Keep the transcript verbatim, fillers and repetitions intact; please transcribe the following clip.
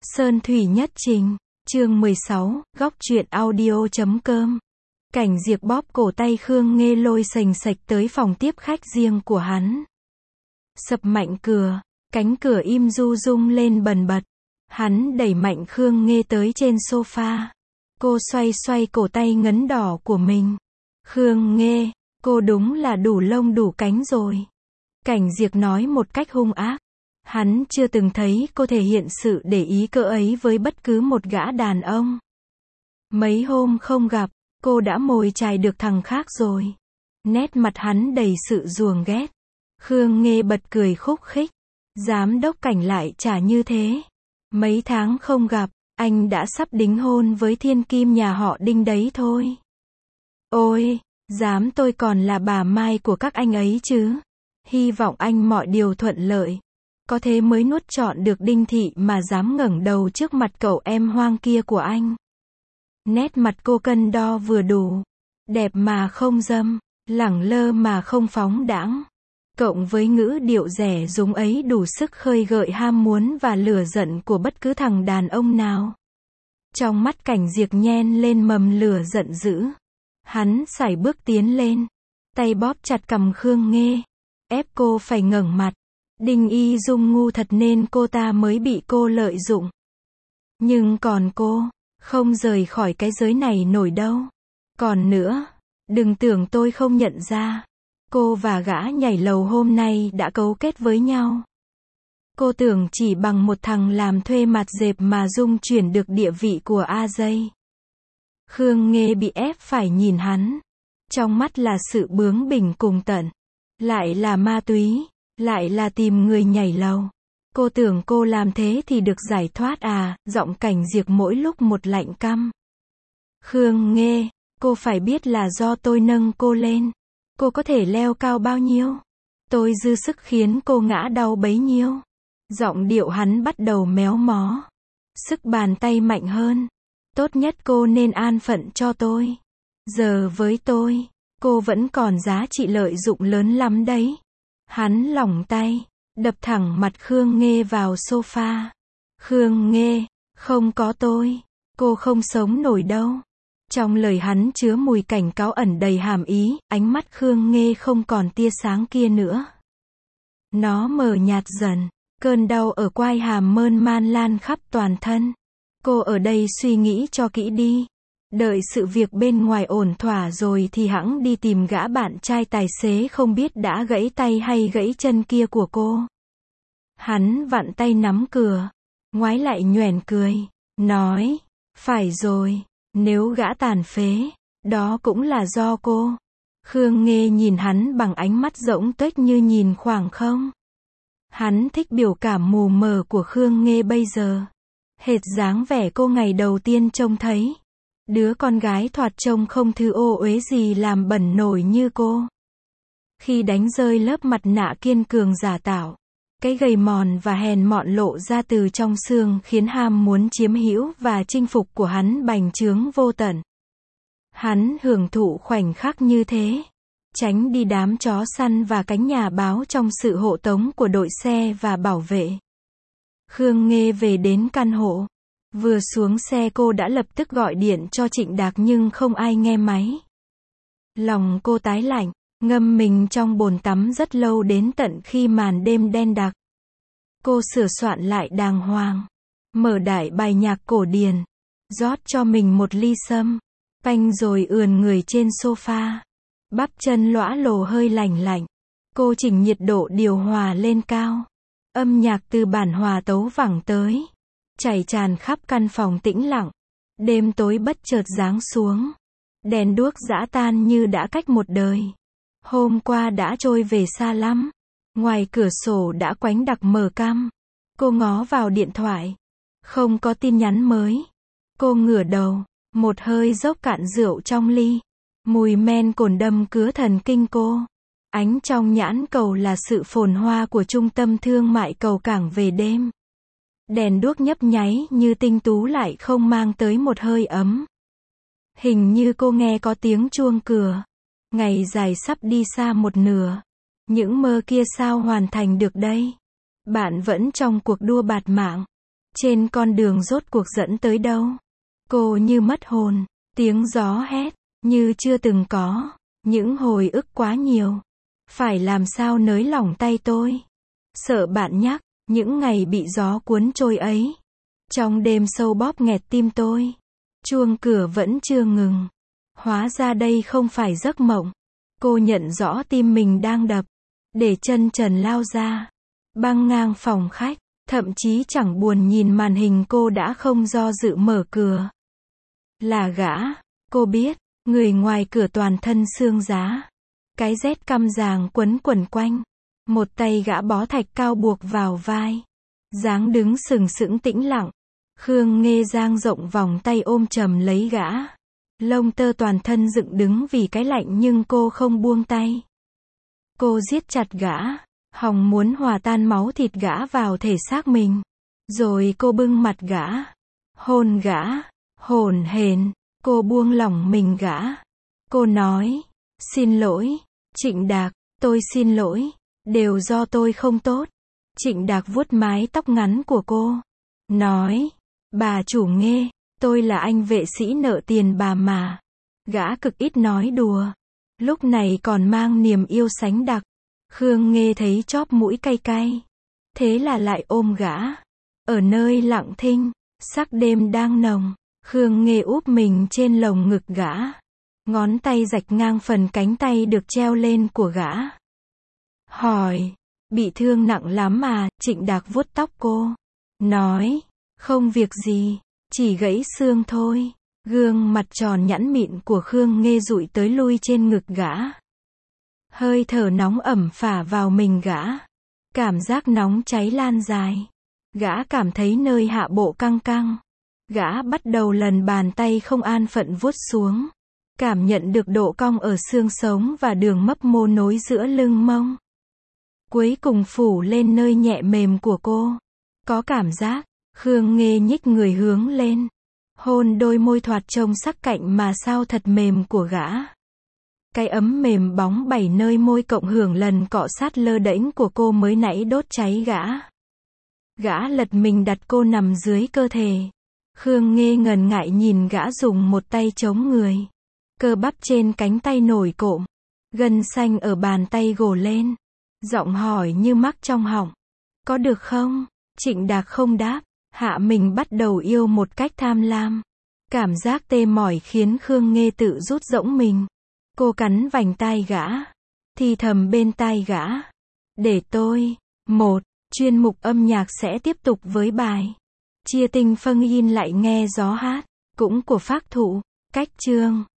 Sơn Thủy Nhất Trình, chương mười sáu, góc truyện audio chấm com. Cảnh Diệp bóp cổ tay Khương Nghê lôi sành sạch tới phòng tiếp khách riêng của hắn. Sập mạnh cửa, cánh cửa im du rung lên bần bật. Hắn đẩy mạnh Khương Nghê tới trên sofa. Cô xoay xoay cổ tay ngấn đỏ của mình. Khương Nghê, cô đúng là đủ lông đủ cánh rồi. Cảnh Diệp nói một cách hung ác. Hắn chưa từng thấy cô thể hiện sự để ý cỡ ấy với bất cứ một gã đàn ông. Mấy hôm không gặp, cô đã mồi chài được thằng khác rồi. Nét mặt hắn đầy sự ruồng ghét. Khương Nghê bật cười khúc khích. Giám đốc Cảnh lại trả như thế. Mấy tháng không gặp, anh đã sắp đính hôn với thiên kim nhà họ Đinh đấy thôi. Ôi, dám tôi còn là bà Mai của các anh ấy chứ. Hy vọng anh mọi điều thuận lợi. Có thế mới nuốt trọn được Đinh Thị mà dám ngẩng đầu trước mặt cậu em hoang kia của anh. Nét mặt cô cân đo vừa đủ. Đẹp mà không dâm, lẳng lơ mà không phóng đãng. Cộng với ngữ điệu rẻ rúng ấy đủ sức khơi gợi ham muốn và lửa giận của bất cứ thằng đàn ông nào. Trong mắt Cảnh Diệp nhen lên mầm lửa giận dữ. Hắn sải bước tiến lên. Tay bóp chặt cằm Khương Nghê. Ép cô phải ngẩng mặt. Đinh Y Dung ngu thật nên cô ta mới bị cô lợi dụng. Nhưng còn cô, không rời khỏi cái giới này nổi đâu. Còn nữa, đừng tưởng tôi không nhận ra. Cô và gã nhảy lầu hôm nay đã cấu kết với nhau. Cô tưởng chỉ bằng một thằng làm thuê mặt dẹp mà Dung chuyển được địa vị của a giây. Khương Nghê bị ép phải nhìn hắn. Trong mắt là sự bướng bỉnh cùng tận. Lại là ma túy. Lại là tìm người nhảy lầu. Cô tưởng cô làm thế thì được giải thoát à, giọng Cảnh Diệp mỗi lúc một lạnh căm. Khương Nghê, cô phải biết là do tôi nâng cô lên. Cô có thể leo cao bao nhiêu? Tôi dư sức khiến cô ngã đau bấy nhiêu. Giọng điệu hắn bắt đầu méo mó. Sức bàn tay mạnh hơn. Tốt nhất cô nên an phận cho tôi. Giờ với tôi, cô vẫn còn giá trị lợi dụng lớn lắm đấy. Hắn lỏng tay, đập thẳng mặt Khương Nghê vào sofa. Khương Nghê, không có tôi, cô không sống nổi đâu. Trong lời hắn chứa mùi cảnh cáo ẩn đầy hàm ý, ánh mắt Khương Nghê không còn tia sáng kia nữa. Nó mờ nhạt dần, cơn đau ở quai hàm mơn man lan khắp toàn thân. Cô ở đây suy nghĩ cho kỹ đi. Đợi sự việc bên ngoài ổn thỏa rồi thì hẵng đi tìm gã bạn trai tài xế không biết đã gãy tay hay gãy chân kia của cô. Hắn vặn tay nắm cửa, ngoái lại nhoẻn cười, nói, phải rồi, nếu gã tàn phế, đó cũng là do cô. Khương Nghê nhìn hắn bằng ánh mắt rỗng tuếch như nhìn khoảng không. Hắn thích biểu cảm mù mờ của Khương Nghê bây giờ. Hệt dáng vẻ cô ngày đầu tiên trông thấy. Đứa con gái thoạt trông không thứ ô uế gì làm bẩn nổi như cô. Khi đánh rơi lớp mặt nạ kiên cường giả tạo, cái gầy mòn và hèn mọn lộ ra từ trong xương khiến ham muốn chiếm hữu và chinh phục của hắn bành trướng vô tận. Hắn hưởng thụ khoảnh khắc như thế, tránh đi đám chó săn và cánh nhà báo trong sự hộ tống của đội xe và bảo vệ. Khương Nghê về đến căn hộ. Vừa xuống xe cô đã lập tức gọi điện cho Trịnh Đạc nhưng không ai nghe máy. Lòng cô tái lạnh, ngâm mình trong bồn tắm rất lâu đến tận khi màn đêm đen đặc. Cô sửa soạn lại đàng hoàng, mở đại bài nhạc cổ điển, rót cho mình một ly sâm, panh rồi ườn người trên sofa. Bắp chân lõa lồ hơi lành lạnh. Cô chỉnh nhiệt độ điều hòa lên cao. Âm nhạc từ bản hòa tấu vẳng tới. Chảy tràn khắp căn phòng tĩnh lặng. Đêm tối bất chợt giáng xuống. Đèn đuốc giã tan như đã cách một đời. Hôm qua đã trôi về xa lắm. Ngoài cửa sổ đã quánh đặc mờ căm. Cô ngó vào điện thoại. Không có tin nhắn mới. Cô ngửa đầu. Một hơi dốc cạn rượu trong ly. Mùi men cồn đâm cứa thần kinh cô. Ánh trong nhãn cầu là sự phồn hoa của trung tâm thương mại cầu cảng về đêm. Đèn đuốc nhấp nháy như tinh tú lại không mang tới một hơi ấm. Hình như cô nghe có tiếng chuông cửa. Ngày dài sắp đi xa một nửa. Những mơ kia sao hoàn thành được đây? Bạn vẫn trong cuộc đua bạt mạng. Trên con đường rốt cuộc dẫn tới đâu? Cô như mất hồn, tiếng gió hét, như chưa từng có, những hồi ức quá nhiều. Phải làm sao nới lỏng tay tôi? Sợ bạn nhắc, những ngày bị gió cuốn trôi ấy. Trong đêm sâu bóp nghẹt tim tôi. Chuông cửa vẫn chưa ngừng. Hóa ra đây không phải giấc mộng. Cô nhận rõ tim mình đang đập. Để chân trần lao ra. Băng ngang phòng khách. Thậm chí chẳng buồn nhìn màn hình, cô đã không do dự mở cửa. Là gã. Cô biết, người ngoài cửa toàn thân xương giá. Cái rét căm ràng quấn quẩn quanh. Một tay gã bó thạch cao buộc vào vai. Dáng đứng sừng sững tĩnh lặng. Khương Nghê dang rộng vòng tay ôm chầm lấy gã. Lông tơ toàn thân dựng đứng vì cái lạnh nhưng cô không buông tay. Cô siết chặt gã. Hòng muốn hòa tan máu thịt gã vào thể xác mình. Rồi cô bưng mặt gã. Hôn gã. Hổn hển. Cô buông lỏng mình gã. Cô nói. Xin lỗi. Trịnh Đạc. Tôi xin lỗi. Đều do tôi không tốt. Trịnh Đạc vuốt mái tóc ngắn của cô. Nói. Bà chủ Nghê. Tôi là anh vệ sĩ nợ tiền bà mà. Gã cực ít nói đùa. Lúc này còn mang niềm yêu sánh đặc. Khương Nghê thấy chóp mũi cay cay. Thế là lại ôm gã. Ở nơi lặng thinh. Sắc đêm đang nồng. Khương Nghê úp mình trên lồng ngực gã. Ngón tay rạch ngang phần cánh tay được treo lên của gã. Hỏi. Bị thương nặng lắm à? Trịnh Đạc vuốt tóc cô. Nói. Không việc gì. Chỉ gãy xương thôi. Gương mặt tròn nhẵn mịn của Khương Nghê dụi tới lui trên ngực gã. Hơi thở nóng ẩm phả vào mình gã. Cảm giác nóng cháy lan dài. Gã cảm thấy nơi hạ bộ căng căng. Gã bắt đầu lần bàn tay không an phận vuốt xuống. Cảm nhận được độ cong ở xương sống và đường mấp mô nối giữa lưng mông. Cuối cùng phủ lên nơi nhẹ mềm của cô. Có cảm giác. Khương Nghê nhích người hướng lên. Hôn đôi môi thoạt trông sắc cạnh mà sao thật mềm của gã. Cái ấm mềm bóng bảy nơi môi cộng hưởng lần cọ sát lơ đễnh của cô mới nãy đốt cháy gã. Gã lật mình đặt cô nằm dưới cơ thể. Khương Nghê ngần ngại nhìn gã dùng một tay chống người. Cơ bắp trên cánh tay nổi cộm. Gân xanh ở bàn tay gồ lên. Giọng hỏi như mắc trong họng. Có được không? Trịnh Đạc không đáp. Hạ mình bắt đầu yêu một cách tham lam. Cảm giác tê mỏi khiến Khương Nghê tự rút rỗng mình. Cô cắn vành tai gã. Thì thầm bên tai gã. Để tôi. Một. Chuyên mục âm nhạc sẽ tiếp tục với bài. Chia tình phân yin lại nghe gió hát. Cũng của Phác Thụ. Cách chương.